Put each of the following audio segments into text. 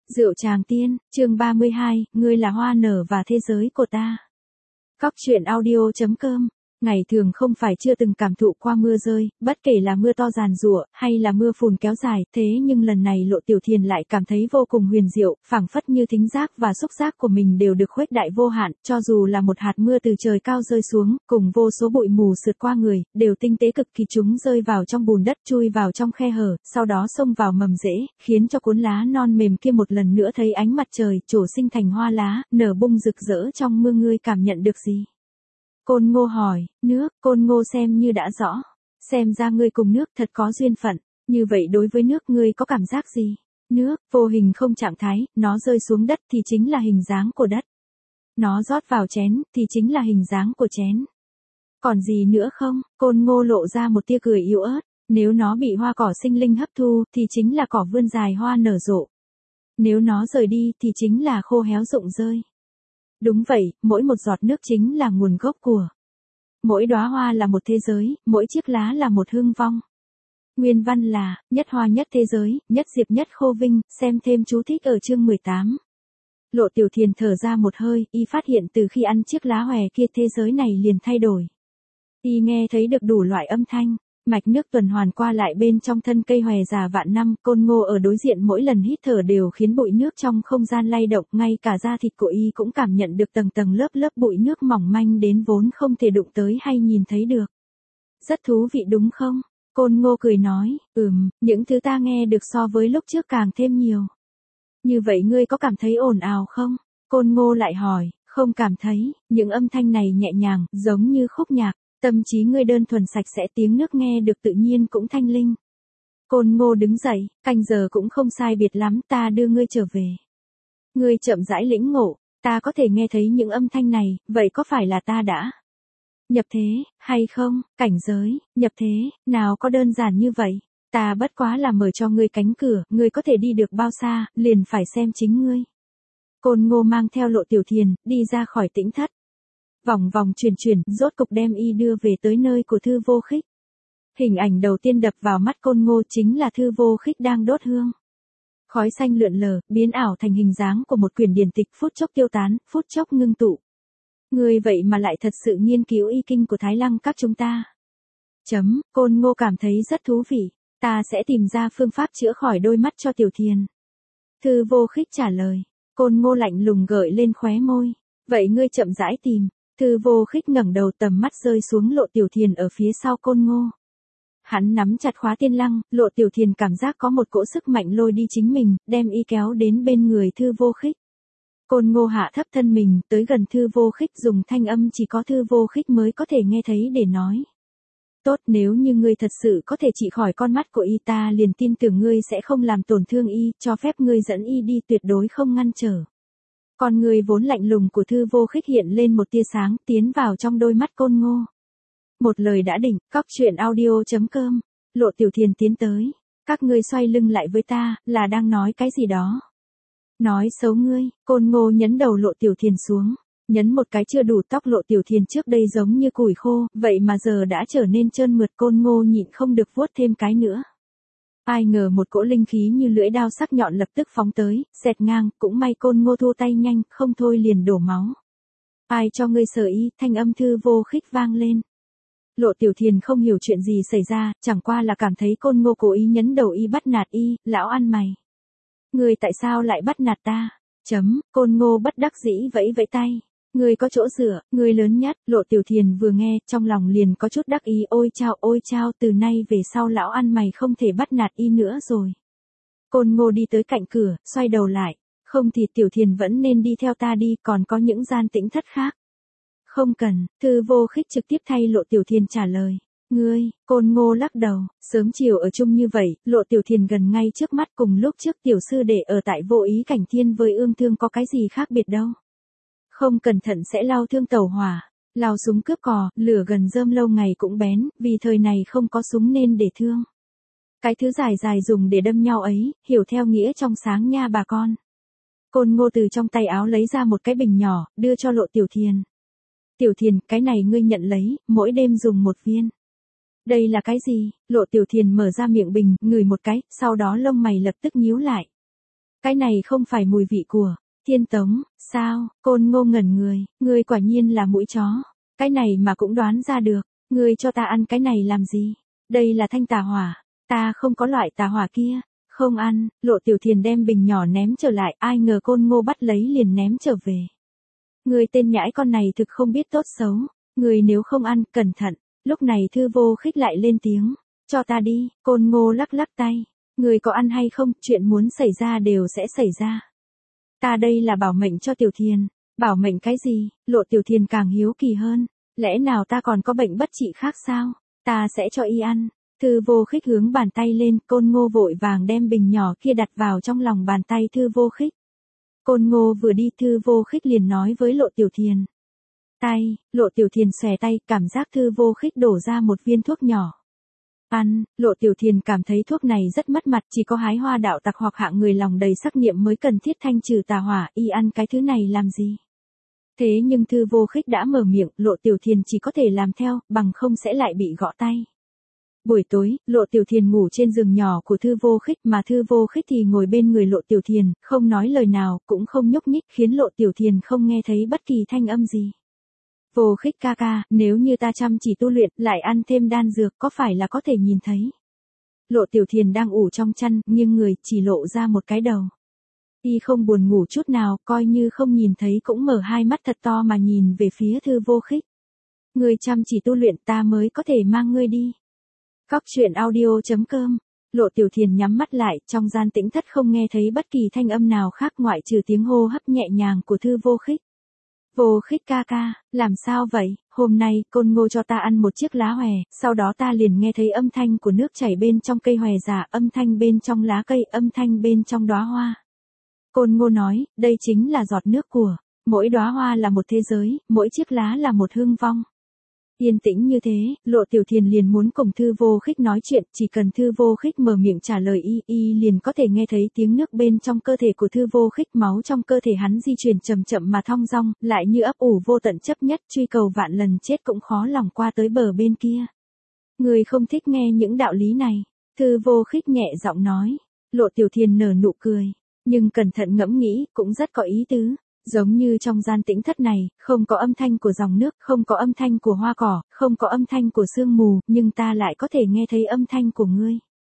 Rượu Tràng Tiên, chương 32, ngươi là hoa nở và thế giới của ta. Cóc truyện audio.com. Ngày thường không phải chưa từng cảm thụ qua mưa rơi, bất kể là mưa to ràn rụa, hay là mưa phùn kéo dài, thế nhưng lần này Lộ Tiểu Thiền lại cảm thấy vô cùng huyền diệu, phảng phất như thính giác và xúc giác của mình đều được khuếch đại vô hạn, cho dù là một hạt mưa từ trời cao rơi xuống, cùng vô số bụi mù sượt qua người, đều tinh tế cực kỳ, chúng rơi vào trong bùn đất, chui vào trong khe hở, sau đó xông vào mầm rễ, khiến cho cuốn lá non mềm kia một lần nữa thấy ánh mặt trời, trổ sinh thành hoa lá, nở bung rực rỡ trong mưa. Ngươi cảm nhận được gì? Côn Ngô hỏi. Nước. Côn Ngô xem như đã rõ. Xem ra ngươi cùng nước thật có duyên phận. Như vậy đối với nước ngươi có cảm giác gì? Nước, vô hình không trạng thái, nó rơi xuống đất thì chính là hình dáng của đất. Nó rót vào chén thì chính là hình dáng của chén. Còn gì nữa không? Côn Ngô lộ ra một tia cười yếu ớt. Nếu nó bị hoa cỏ sinh linh hấp thu thì chính là cỏ vươn dài hoa nở rộ. Nếu nó rời đi thì chính là khô héo rụng rơi. Đúng vậy, mỗi một giọt nước chính là nguồn gốc của. Mỗi đóa hoa là một thế giới, mỗi chiếc lá là một hương vong. Nguyên văn là, nhất hoa nhất thế giới, nhất diệp nhất khô vinh, xem thêm chú thích ở chương 18. Lộ Tiểu Thiền thở ra một hơi, y phát hiện từ khi ăn chiếc lá hòe kia thế giới này liền thay đổi. Y nghe thấy được đủ loại âm thanh. Mạch nước tuần hoàn qua lại bên trong thân cây hòe già vạn năm, Côn Ngô ở đối diện mỗi lần hít thở đều khiến bụi nước trong không gian lay động, ngay cả da thịt của y cũng cảm nhận được tầng tầng lớp lớp bụi nước mỏng manh đến vốn không thể đụng tới hay nhìn thấy được. Rất thú vị đúng không? Côn Ngô cười nói, những thứ ta nghe được so với lúc trước càng thêm nhiều. Như vậy ngươi có cảm thấy ồn ào không? Côn Ngô lại hỏi, không cảm thấy, những âm thanh này nhẹ nhàng, giống như khúc nhạc. Tâm trí ngươi đơn thuần sạch sẽ, tiếng nước nghe được tự nhiên cũng thanh linh. Côn Ngô đứng dậy, canh giờ cũng không sai biệt lắm, ta đưa ngươi trở về. Ngươi chậm rãi lĩnh ngộ, ta có thể nghe thấy những âm thanh này, vậy có phải là ta đã nhập thế, hay không? Cảnh giới, nhập thế, nào có đơn giản như vậy. Ta bất quá là mở cho ngươi cánh cửa, ngươi có thể đi được bao xa, liền phải xem chính ngươi. Côn Ngô mang theo Lộ Tiểu Thiền, đi ra khỏi tĩnh thất. Vòng vòng chuyển, rốt cục đem y đưa về tới nơi của Thư Vô Khích. Hình ảnh đầu tiên đập vào mắt Côn Ngô chính là Thư Vô Khích đang đốt hương. Khói xanh lượn lờ, biến ảo thành hình dáng của một quyển điển tịch, phút chốc tiêu tán, phút chốc ngưng tụ. Ngươi vậy mà lại thật sự nghiên cứu y kinh của Thái Lăng các chúng ta. Côn Ngô cảm thấy rất thú vị, ta sẽ tìm ra phương pháp chữa khỏi đôi mắt cho Tiểu Thiền. Thư Vô Khích trả lời. Côn Ngô lạnh lùng gợi lên khóe môi. Vậy ngươi chậm rãi tìm. Thư Vô Khích ngẩng đầu, tầm mắt rơi xuống Lộ Tiểu Thiền ở phía sau Côn Ngô. Hắn nắm chặt khóa tiên lăng, Lộ Tiểu Thiền cảm giác có một cỗ sức mạnh lôi đi chính mình, đem y kéo đến bên người Thư Vô Khích. Côn Ngô hạ thấp thân mình, tới gần Thư Vô Khích, dùng thanh âm chỉ có Thư Vô Khích mới có thể nghe thấy để nói. Tốt, nếu như ngươi thật sự có thể trị khỏi con mắt của y, ta liền tin tưởng ngươi sẽ không làm tổn thương y, cho phép ngươi dẫn y đi, tuyệt đối không ngăn trở. Con người vốn lạnh lùng của Thư Vô Khích hiện lên một tia sáng, tiến vào trong đôi mắt Côn Ngô. Một lời đã định, cóc truyện audio.com. Lộ Tiểu Thiền tiến tới. Các ngươi xoay lưng lại với ta, là đang nói cái gì đó? Nói xấu ngươi. Côn Ngô nhấn đầu Lộ Tiểu Thiền xuống. Nhấn một cái chưa đủ, tóc Lộ Tiểu Thiền trước đây giống như củi khô, vậy mà giờ đã trở nên trơn mượt. Côn Ngô nhịn không được vuốt thêm cái nữa. Ai ngờ một cỗ linh khí như lưỡi dao sắc nhọn lập tức phóng tới, xẹt ngang, cũng may Côn Ngô thu tay nhanh, không thôi liền đổ máu. Ai cho ngươi sờ y, thanh âm Thư Vô Khích vang lên. Lộ Tiểu Thiền không hiểu chuyện gì xảy ra, chẳng qua là cảm thấy Côn Ngô cố ý nhấn đầu y, bắt nạt y, lão ăn mày. Ngươi tại sao lại bắt nạt ta? Côn Ngô bất đắc dĩ vẫy vẫy tay. Ngươi có chỗ dựa, ngươi lớn nhất. Lộ Tiểu Thiền vừa nghe, trong lòng liền có chút đắc ý, ôi chao, từ nay về sau lão ăn mày không thể bắt nạt y nữa rồi. Côn Ngô đi tới cạnh cửa, xoay đầu lại. Không thì Tiểu Thiền vẫn nên đi theo ta đi, còn có những gian tĩnh thất khác. Không cần. Thư Vô Khích trực tiếp thay Lộ Tiểu Thiền trả lời. Ngươi. Côn Ngô lắc đầu, sớm chiều ở chung như vậy, Lộ Tiểu Thiền gần ngay trước mắt, cùng lúc trước tiểu sư đệ ở tại Vô Ý Cảnh Thiên với Ương Thương có cái gì khác biệt đâu. Không cẩn thận sẽ lao thương tàu hỏa, lao súng cướp cò, lửa gần rơm lâu ngày cũng bén, vì thời này không có súng nên để thương. Cái thứ dài dài dùng để đâm nhau ấy, hiểu theo nghĩa trong sáng nha bà con. Côn Ngô từ trong tay áo lấy ra một cái bình nhỏ, đưa cho Lộ Tiểu Thiền. Tiểu Thiền, cái này ngươi nhận lấy, mỗi đêm dùng một viên. Đây là cái gì? Lộ Tiểu Thiền mở ra miệng bình, ngửi một cái, sau đó lông mày lập tức nhíu lại. Cái này không phải mùi vị của Thiên Tống, sao? Côn Ngô ngẩn người, ngươi quả nhiên là mũi chó. Cái này mà cũng đoán ra được, ngươi cho ta ăn cái này làm gì? Đây là thanh tà hỏa, ta không có loại tà hỏa kia. Không ăn, Lộ Tiểu Thiền đem bình nhỏ ném trở lại, ai ngờ Côn Ngô bắt lấy liền ném trở về. Ngươi tên nhãi con này thực không biết tốt xấu, ngươi nếu không ăn, cẩn thận. Lúc này Thư Vô Khích lại lên tiếng, cho ta đi. Côn Ngô lắc lắc tay, ngươi có ăn hay không, chuyện muốn xảy ra đều sẽ xảy ra. Ta đây là bảo mệnh cho Tiểu Thiền. Bảo mệnh cái gì? Lộ Tiểu Thiền càng hiếu kỳ hơn, lẽ nào ta còn có bệnh bất trị khác sao? Ta sẽ cho y ăn. Thư Vô Khích hướng bàn tay lên, Côn Ngô vội vàng đem bình nhỏ kia đặt vào trong lòng bàn tay Thư Vô Khích. Côn Ngô vừa đi, Thư Vô Khích liền nói với Lộ Tiểu Thiền. Lộ Tiểu Thiền xòe tay, cảm giác Thư Vô Khích đổ ra một viên thuốc nhỏ. Ăn, Lộ Tiểu Thiền cảm thấy thuốc này rất mất mặt, chỉ có hái hoa đạo tặc hoặc hạng người lòng đầy sắc niệm mới cần thiết thanh trừ tà hỏa, y ăn cái thứ này làm gì? Thế nhưng Thư Vô Khích đã mở miệng, Lộ Tiểu Thiền chỉ có thể làm theo, bằng không sẽ lại bị gõ tay. Buổi tối, Lộ Tiểu Thiền ngủ trên giường nhỏ của Thư Vô Khích mà Thư Vô Khích thì ngồi bên người Lộ Tiểu Thiền, không nói lời nào, cũng không nhúc nhích khiến Lộ Tiểu Thiền không nghe thấy bất kỳ thanh âm gì. Vô Khích ca ca, nếu như ta chăm chỉ tu luyện, lại ăn thêm đan dược, có phải là có thể nhìn thấy? Lộ Tiểu Thiền đang ủ trong chăn, nghiêng người, chỉ lộ ra một cái đầu. Y không buồn ngủ chút nào, coi như không nhìn thấy cũng mở hai mắt thật to mà nhìn về phía Thư Vô Khích. Ngươi chăm chỉ tu luyện, ta mới có thể mang ngươi đi. Cóc truyện audio.com. Lộ Tiểu Thiền nhắm mắt lại, trong gian tĩnh thất không nghe thấy bất kỳ thanh âm nào khác ngoại trừ tiếng hô hấp nhẹ nhàng của Thư Vô Khích. Vô Khích ca ca, làm sao vậy? Hôm nay, Côn Ngô cho ta ăn một chiếc lá hòe, sau đó ta liền nghe thấy âm thanh của nước chảy bên trong cây hòe già, âm thanh bên trong lá cây, âm thanh bên trong đóa hoa. Côn Ngô nói, đây chính là giọt nước của, mỗi đóa hoa là một thế giới, mỗi chiếc lá là một hương vong. Yên tĩnh như thế, Lộ Tiểu Thiền liền muốn cùng Thư Vô Khích nói chuyện, chỉ cần Thư Vô Khích mở miệng trả lời y liền có thể nghe thấy tiếng nước bên trong cơ thể của Thư Vô Khích, máu trong cơ thể hắn di chuyển chậm chậm mà thong dong, lại như ấp ủ vô tận chấp nhất, truy cầu vạn lần chết cũng khó lòng qua tới bờ bên kia. Người không thích nghe những đạo lý này, Thư Vô Khích nhẹ giọng nói. Lộ Tiểu Thiền nở nụ cười, nhưng cẩn thận ngẫm nghĩ, cũng rất có ý tứ. Giống như trong gian tĩnh thất này, không có âm thanh của dòng nước, không có âm thanh của hoa cỏ, không có âm thanh của sương mù, nhưng ta lại có thể nghe thấy âm thanh của ngươi.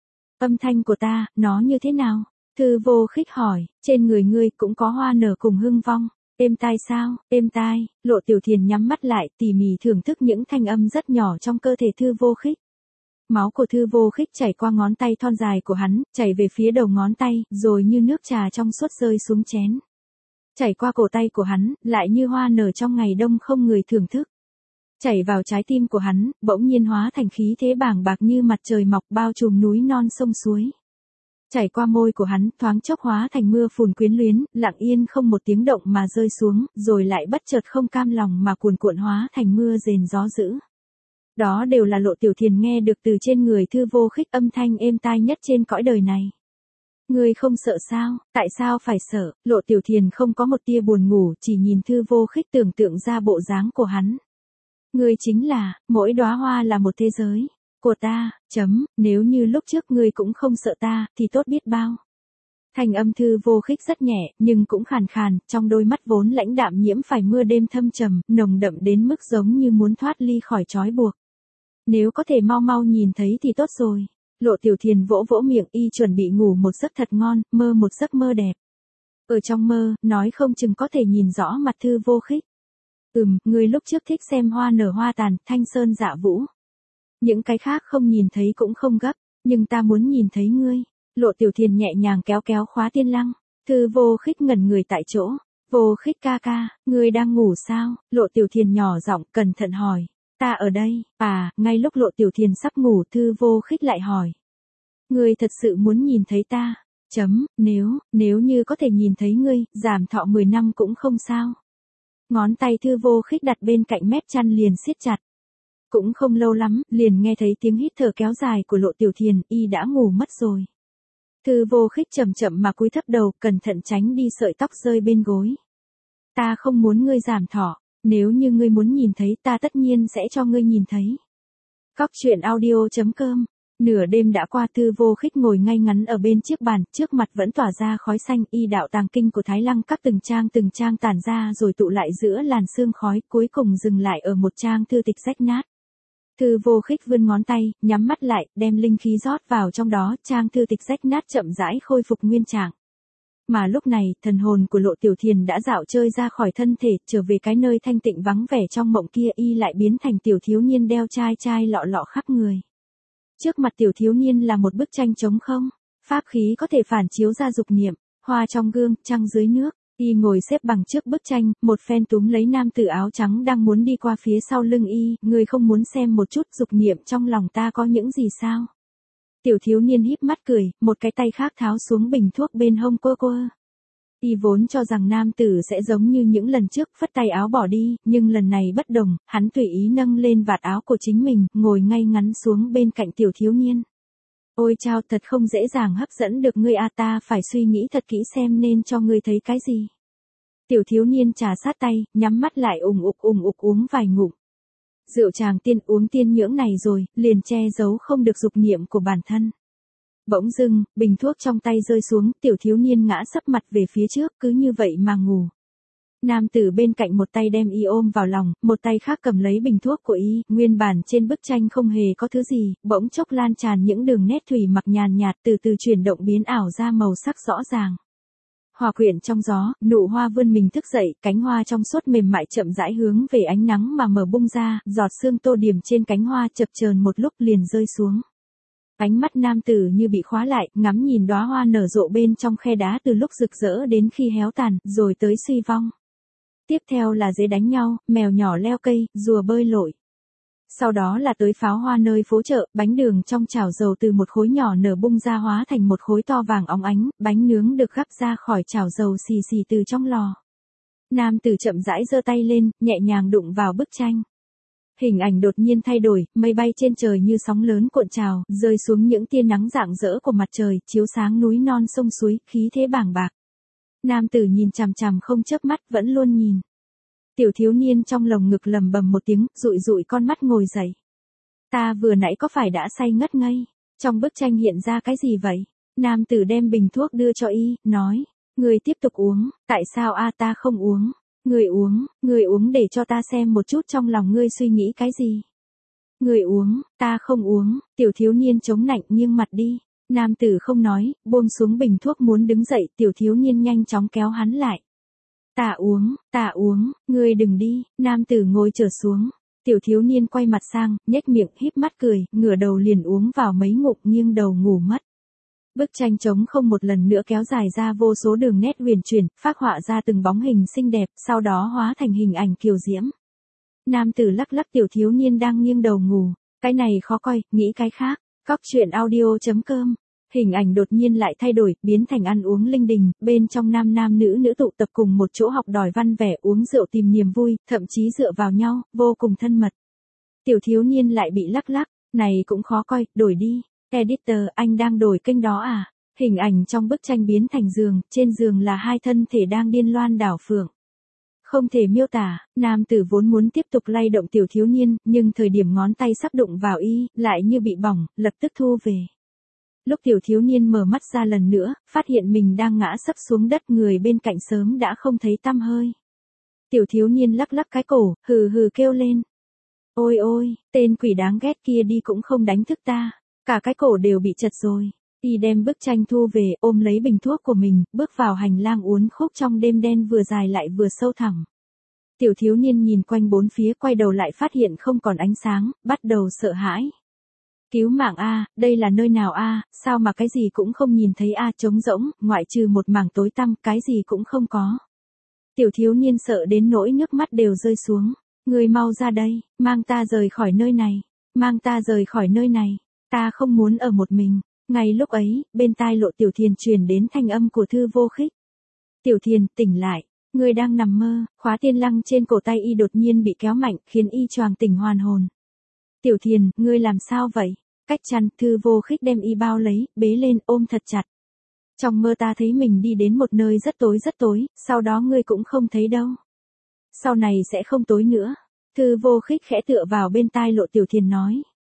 Âm thanh của ta, nó như thế nào? Thư Vô Khích hỏi, trên người ngươi cũng có hoa nở cùng hương vong. Êm tai sao? Êm tai. Lộ Tiểu Thiền nhắm mắt lại, tỉ mỉ thưởng thức những thanh âm rất nhỏ trong cơ thể Thư Vô Khích. Máu của Thư Vô Khích chảy qua ngón tay thon dài của hắn, chảy về phía đầu ngón tay, rồi như nước trà trong suốt rơi xuống chén. Chảy qua cổ tay của hắn, lại như hoa nở trong ngày đông không người thưởng thức. Chảy vào trái tim của hắn, bỗng nhiên hóa thành khí thế bàng bạc như mặt trời mọc bao trùm núi non sông suối. Chảy qua môi của hắn, thoáng chốc hóa thành mưa phùn quyến luyến, lặng yên không một tiếng động mà rơi xuống, rồi lại bất chợt không cam lòng mà cuồn cuộn hóa thành mưa rền gió dữ. Đó đều là Lộ Tiểu Thiền nghe được từ trên người Thư Vô Khích, âm thanh êm tai nhất trên cõi đời này. Ngươi không sợ sao? Tại sao phải sợ? Lộ Tiểu Thiền không có một tia buồn ngủ, chỉ nhìn Thư Vô Khích tưởng tượng ra bộ dáng của hắn. Ngươi chính là, mỗi đóa hoa là một thế giới của ta, nếu như lúc trước ngươi cũng không sợ ta, thì tốt biết bao. Thanh âm Thư Vô Khích rất nhẹ, nhưng cũng khàn khàn, trong đôi mắt vốn lãnh đạm nhiễm phải mưa đêm thâm trầm, nồng đậm đến mức giống như muốn thoát ly khỏi trói buộc. Nếu có thể mau mau nhìn thấy thì tốt rồi. Lộ Tiểu Thiền vỗ vỗ miệng, y chuẩn bị ngủ một giấc thật ngon, mơ một giấc mơ đẹp. Ở trong mơ, nói không chừng có thể nhìn rõ mặt Thư Vô Khích. Ngươi lúc trước thích xem hoa nở hoa tàn, thanh sơn dạ vũ. Những cái khác không nhìn thấy cũng không gấp, nhưng ta muốn nhìn thấy ngươi. Lộ Tiểu Thiền nhẹ nhàng kéo kéo khóa tiên lăng. Thư Vô Khích ngẩn người tại chỗ. Vô Khích ca ca, ngươi đang ngủ sao? Lộ Tiểu Thiền nhỏ giọng cẩn thận hỏi. Ta ở đây. Ngay lúc Lộ Tiểu Thiền sắp ngủ, Thư Vô Khích lại hỏi. Ngươi thật sự muốn nhìn thấy ta? Nếu như có thể nhìn thấy ngươi, giảm thọ 10 năm cũng không sao. Ngón tay Thư Vô Khích đặt bên cạnh mép chăn liền siết chặt. Cũng không lâu lắm, liền nghe thấy tiếng hít thở kéo dài của Lộ Tiểu Thiền, y đã ngủ mất rồi. Thư Vô Khích chậm chậm mà cúi thấp đầu, cẩn thận tránh đi sợi tóc rơi bên gối. Ta không muốn ngươi giảm thọ, nếu như ngươi muốn nhìn thấy ta tất nhiên sẽ cho ngươi nhìn thấy. Cóc truyện audio.com Nửa đêm đã qua, Thư Vô Khích ngồi ngay ngắn ở bên chiếc bàn, trước mặt vẫn tỏa ra khói xanh, y đạo tàng kinh của Thái Lăng các từng trang tản ra rồi tụ lại giữa làn sương khói, cuối cùng dừng lại ở một trang thư tịch rách nát. Thư Vô Khích vươn ngón tay, nhắm mắt lại, đem linh khí rót vào trong đó, trang thư tịch rách nát chậm rãi khôi phục nguyên trạng. Mà lúc này, thần hồn của Lộ Tiểu Thiền đã dạo chơi ra khỏi thân thể, trở về cái nơi thanh tịnh vắng vẻ trong mộng kia, y lại biến thành tiểu thiếu niên đeo chai lọ lọ khắp người. Trước mặt tiểu thiếu niên là một bức tranh trống không, pháp khí có thể phản chiếu ra dục niệm, hoa trong gương, trăng dưới nước. Y ngồi xếp bằng trước bức tranh, một phen túm lấy nam tử áo trắng đang muốn đi qua phía sau lưng y, người không muốn xem một chút dục niệm trong lòng ta có những gì sao? Tiểu thiếu niên híp mắt cười, một cái tay khác tháo xuống bình thuốc bên hông quơ. Y vốn cho rằng nam tử sẽ giống như những lần trước, phất tay áo bỏ đi, nhưng lần này bất đồng, hắn tùy ý nâng lên vạt áo của chính mình, ngồi ngay ngắn xuống bên cạnh tiểu thiếu niên. Ôi chao, thật không dễ dàng hấp dẫn được ngươi a, ta phải suy nghĩ thật kỹ xem nên cho ngươi thấy cái gì. Tiểu thiếu niên trà sát tay, nhắm mắt lại ủng ục uống vài ngụm. Rượu chàng tiên uống tiên nhưỡng này rồi, liền che giấu không được dục niệm của bản thân. Bỗng dưng, bình thuốc trong tay rơi xuống, tiểu thiếu niên ngã sấp mặt về phía trước, cứ như vậy mà ngủ. Nam tử bên cạnh một tay đem y ôm vào lòng, một tay khác cầm lấy bình thuốc của y, nguyên bản trên bức tranh không hề có thứ gì, bỗng chốc lan tràn những đường nét thủy mặc nhàn nhạt từ từ chuyển động biến ảo ra màu sắc rõ ràng. Hòa quyện trong gió, nụ hoa vươn mình thức dậy, cánh hoa trong suốt mềm mại chậm rãi hướng về ánh nắng mà mở bung ra, giọt sương tô điểm trên cánh hoa chập chờn một lúc liền rơi xuống. Ánh mắt nam tử như bị khóa lại, ngắm nhìn đóa hoa nở rộ bên trong khe đá từ lúc rực rỡ đến khi héo tàn, rồi tới suy vong. Tiếp theo là dế đánh nhau, mèo nhỏ leo cây, rùa bơi lội. Sau đó là tới pháo hoa nơi phố chợ, bánh đường trong chảo dầu từ một khối nhỏ nở bung ra hóa thành một khối to vàng óng ánh, bánh nướng được gắp ra khỏi chảo dầu xì xì từ trong lò. Nam tử chậm rãi giơ tay lên, nhẹ nhàng đụng vào bức tranh. Hình ảnh đột nhiên thay đổi, mây bay trên trời như sóng lớn cuộn trào, rơi xuống những tia nắng rạng rỡ của mặt trời, chiếu sáng núi non sông suối, khí thế bàng bạc. Nam tử nhìn chằm chằm không chớp mắt, vẫn luôn nhìn. Tiểu thiếu niên trong lồng ngực lầm bầm một tiếng, dụi con mắt ngồi dậy. Ta vừa nãy có phải đã say ngất ngây? Trong bức tranh hiện ra cái gì vậy? Nam tử đem bình thuốc đưa cho y, nói. Người tiếp tục uống, tại sao a ta không uống? Người uống để cho ta xem một chút trong lòng ngươi suy nghĩ cái gì. Người uống, ta không uống, tiểu thiếu niên chống nạnh nghiêng mặt đi. Nam tử không nói, buông xuống bình thuốc muốn đứng dậy, tiểu thiếu niên nhanh chóng kéo hắn lại. Ta uống, ngươi đừng đi, nam tử ngồi trở xuống. Tiểu thiếu niên quay mặt sang, nhếch miệng, híp mắt cười, ngửa đầu liền uống vào mấy ngụm nghiêng đầu ngủ mất. Bức tranh trống không một lần nữa kéo dài ra vô số đường nét huyền chuyển, phác họa ra từng bóng hình xinh đẹp, sau đó hóa thành hình ảnh kiều diễm. Nam tử lắc lắc tiểu thiếu niên đang nghiêng đầu ngủ, cái này khó coi, nghĩ cái khác. Cóc truyện audio.com. Hình ảnh đột nhiên lại thay đổi, biến thành ăn uống linh đình, bên trong nam nữ tụ tập cùng một chỗ học đòi văn vẻ, uống rượu tìm niềm vui, thậm chí dựa vào nhau, vô cùng thân mật. Tiểu thiếu niên lại bị lắc lắc, này cũng khó coi, đổi đi. Editor, anh đang đổi kênh đó à? Hình ảnh trong bức tranh biến thành giường, trên giường là hai thân thể đang điên loan đảo phượng. Không thể miêu tả, nam tử vốn muốn tiếp tục lay động tiểu thiếu niên, nhưng thời điểm ngón tay sắp đụng vào y, lại như bị bỏng, lập tức thu về. Lúc tiểu thiếu niên mở mắt ra lần nữa, phát hiện mình đang ngã sấp xuống đất, người bên cạnh sớm đã không thấy tăm hơi. Tiểu thiếu niên lắc lắc cái cổ, hừ kêu lên. Ôi, tên quỷ đáng ghét kia đi cũng không đánh thức ta, cả cái cổ đều bị chật rồi. Y đem bức tranh thu về, ôm lấy bình thuốc của mình, bước vào hành lang uốn khúc trong đêm đen vừa dài lại vừa sâu thẳm. Tiểu thiếu niên nhìn quanh bốn phía, quay đầu lại phát hiện không còn ánh sáng, bắt đầu sợ hãi. Cứu mạng a, đây là nơi nào a, sao mà cái gì cũng không nhìn thấy a, trống rỗng, ngoại trừ một mảng tối tăm, cái gì cũng không có. Tiểu thiếu niên sợ đến nỗi nước mắt đều rơi xuống. Người mau ra đây, mang ta rời khỏi nơi này, ta không muốn ở một mình. Ngay lúc ấy, bên tai Lộ Tiểu Thiền truyền đến thanh âm của Thư Vô Khích. Tiểu Thiền, tỉnh lại, ngươi đang nằm mơ. Khóa tiên lăng trên cổ tay y đột nhiên bị kéo mạnh, khiến y choàng tỉnh hoàn hồn. Tiểu Thiền, ngươi làm sao vậy? Cách chăn, Thư Vô Khích đem y bao lấy, bế lên, ôm thật chặt. Trong mơ ta thấy mình đi đến một nơi rất tối, sau đó ngươi cũng không thấy đâu. Sau này sẽ không tối nữa. Thư Vô Khích khẽ tựa vào bên tai Lộ Tiểu Thiền nói.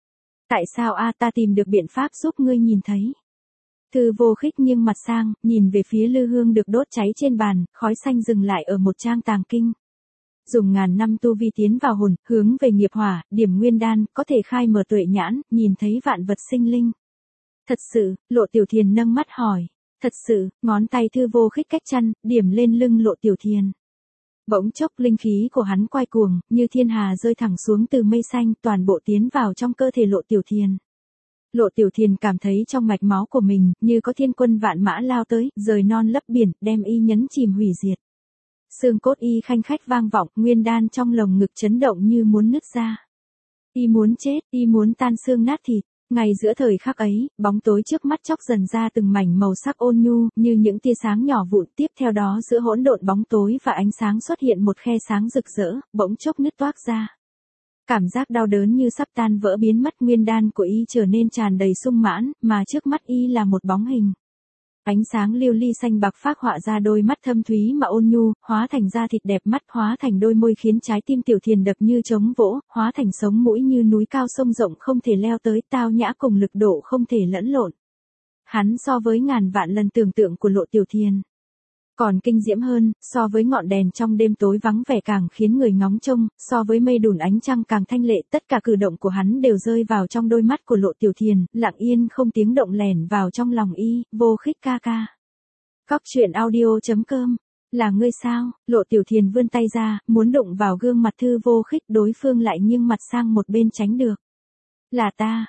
Tại sao a ta tìm được biện pháp giúp ngươi nhìn thấy. Thư Vô Khích nghiêng mặt sang, nhìn về phía lư hương được đốt cháy trên bàn, khói xanh dừng lại ở một trang tàng kinh. Dùng ngàn năm tu vi tiến vào hồn, hướng về nghiệp hỏa, điểm nguyên đan, có thể khai mở tuệ nhãn, nhìn thấy vạn vật sinh linh. Thật sự, Lộ Tiểu Thiền nâng mắt hỏi. Thật sự, ngón tay Thư Vô Khích cách chăn, điểm lên lưng Lộ Tiểu Thiền. Bỗng chốc linh khí của hắn quay cuồng, như thiên hà rơi thẳng xuống từ mây xanh, toàn bộ tiến vào trong cơ thể Lộ Tiểu Thiền. Lộ Tiểu Thiền cảm thấy trong mạch máu của mình, như có thiên quân vạn mã lao tới, rời non lấp biển, đem y nhấn chìm hủy diệt. Xương cốt y khanh khách vang vọng, nguyên đan trong lồng ngực chấn động như muốn nứt ra. Y muốn chết, y muốn tan xương nát thịt. Ngay giữa thời khắc ấy, bóng tối trước mắt chốc dần ra từng mảnh màu sắc ôn nhu, như những tia sáng nhỏ vụn. Tiếp theo đó giữa hỗn độn bóng tối và ánh sáng xuất hiện một khe sáng rực rỡ, bỗng chốc nứt toác ra. Cảm giác đau đớn như sắp tan vỡ biến mất, nguyên đan của y trở nên tràn đầy sung mãn, mà trước mắt y là một bóng hình. Ánh sáng lưu ly xanh bạc phác họa ra đôi mắt thâm thúy mà ôn nhu, hóa thành da thịt đẹp mắt, hóa thành đôi môi khiến trái tim Tiểu Thiền đập như trống vỗ, hóa thành sống mũi như núi cao sông rộng không thể leo tới, tao nhã cùng lực độ không thể lẫn lộn. Hắn so với ngàn vạn lần tưởng tượng của Lộ Tiểu Thiền còn kinh diễm hơn, so với ngọn đèn trong đêm tối vắng vẻ càng khiến người ngóng trông, so với mây đùn ánh trăng càng thanh lệ. Tất cả cử động của hắn đều rơi vào trong đôi mắt của Lộ Tiểu Thiền, lặng yên không tiếng động lẻn vào trong lòng y. Vô Khích ca ca. Cóc truyện audio.com. Là ngươi sao? Lộ Tiểu Thiền vươn tay ra, muốn đụng vào gương mặt Thư Vô Khích, đối phương lại nghiêng mặt sang một bên tránh được. Là ta,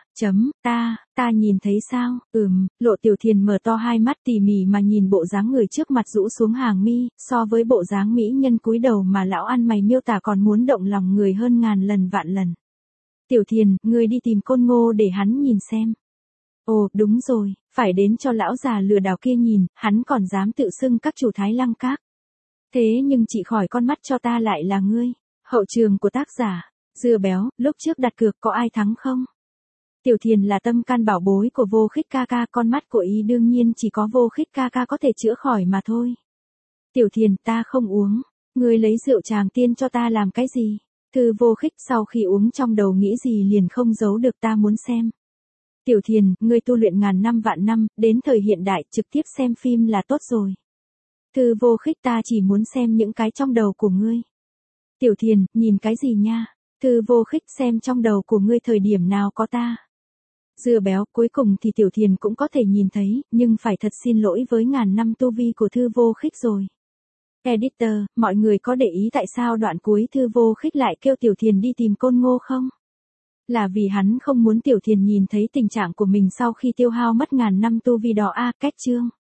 ta nhìn thấy sao? Lộ Tiểu Thiền mở to hai mắt tỉ mỉ mà nhìn bộ dáng người trước mặt rũ xuống hàng mi, so với bộ dáng mỹ nhân cúi đầu mà lão ăn mày miêu tả còn muốn động lòng người hơn ngàn lần vạn lần. Tiểu Thiền, ngươi đi tìm Côn Ngô để hắn nhìn xem. Ồ, đúng rồi, phải đến cho lão già lừa đảo kia nhìn, hắn còn dám tự xưng các chủ Thái Lăng Các. Thế nhưng chỉ khỏi con mắt cho ta lại là ngươi. Hậu trường của tác giả. Dưa béo, lúc trước đặt cược có ai thắng không? Tiểu Thiền là tâm can bảo bối của Vô Khích ca ca, con mắt của y đương nhiên chỉ có Vô Khích ca ca có thể chữa khỏi mà thôi. Tiểu Thiền, ta không uống. Ngươi lấy rượu Tràng Tiên cho ta làm cái gì? Thư Vô Khích sau khi uống trong đầu nghĩ gì liền không giấu được, ta muốn xem. Tiểu Thiền, ngươi tu luyện ngàn năm vạn năm, đến thời hiện đại trực tiếp xem phim là tốt rồi. Thư Vô Khích, ta chỉ muốn xem những cái trong đầu của ngươi. Tiểu Thiền, nhìn cái gì nha? Thư Vô Khích, xem trong đầu của ngươi thời điểm nào có ta. Dưa béo, cuối cùng thì Tiểu Thiền cũng có thể nhìn thấy, nhưng phải thật xin lỗi với ngàn năm tu vi của Thư Vô Khích rồi. Editor, mọi người có để ý tại sao đoạn cuối Thư Vô Khích lại kêu Tiểu Thiền đi tìm Côn Ngô không? Là vì hắn không muốn Tiểu Thiền nhìn thấy tình trạng của mình sau khi tiêu hao mất ngàn năm tu vi đó. Cách chương.